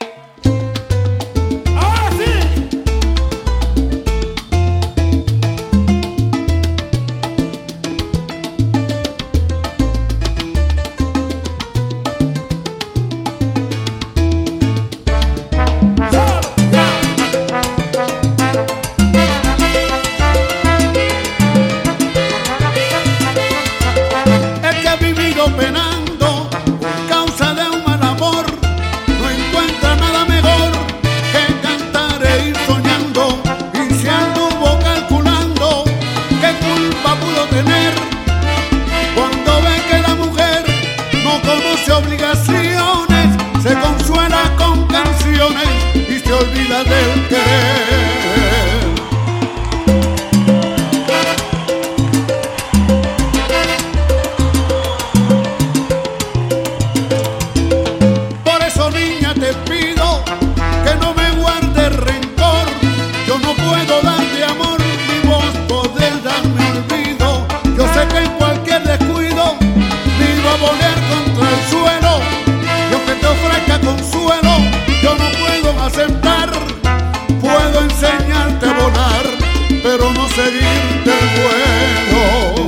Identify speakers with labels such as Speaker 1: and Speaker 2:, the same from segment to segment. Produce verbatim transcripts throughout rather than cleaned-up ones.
Speaker 1: Penando por causa de un mal amor, no encuentra nada mejor que cantar e ir soñando. Y si anduvo calculando qué culpa pudo tener, cuando ve que la mujer no conoce obligaciones, se consuela con canciones y se olvida del querer. Te pido que no me guardes rencor, yo no puedo darte amor, ni vos podés darme olvido. Yo sé que en cualquier descuido me iba a volver contra el suelo, y aunque te ofrezca consuelo, yo no puedo aceptar. Puedo enseñarte a volar, pero no seguirte el vuelo.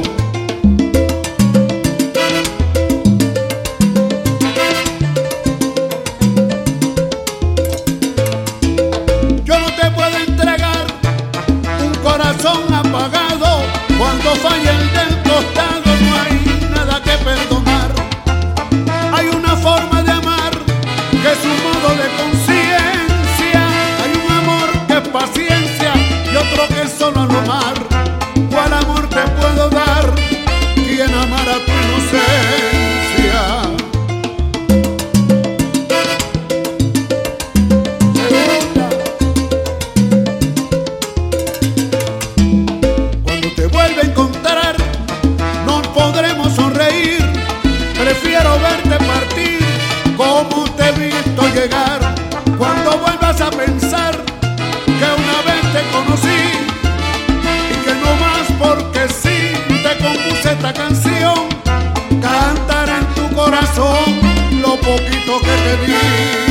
Speaker 1: Apagado, cuando falla el del costado no hay nada que perdonar. Hay una forma de amar que es un modo de conciencia. Hay un amor que es paciencia y otro que es solo amar. ¿Cuál amor te puedo dar? ¿Quién amará tu inocencia? Prefiero verte partir como te he visto llegar. Cuando vuelvas a pensar que una vez te conocí y que no más porque sí te compuse esta canción, cantar en tu corazón lo poquito que te di.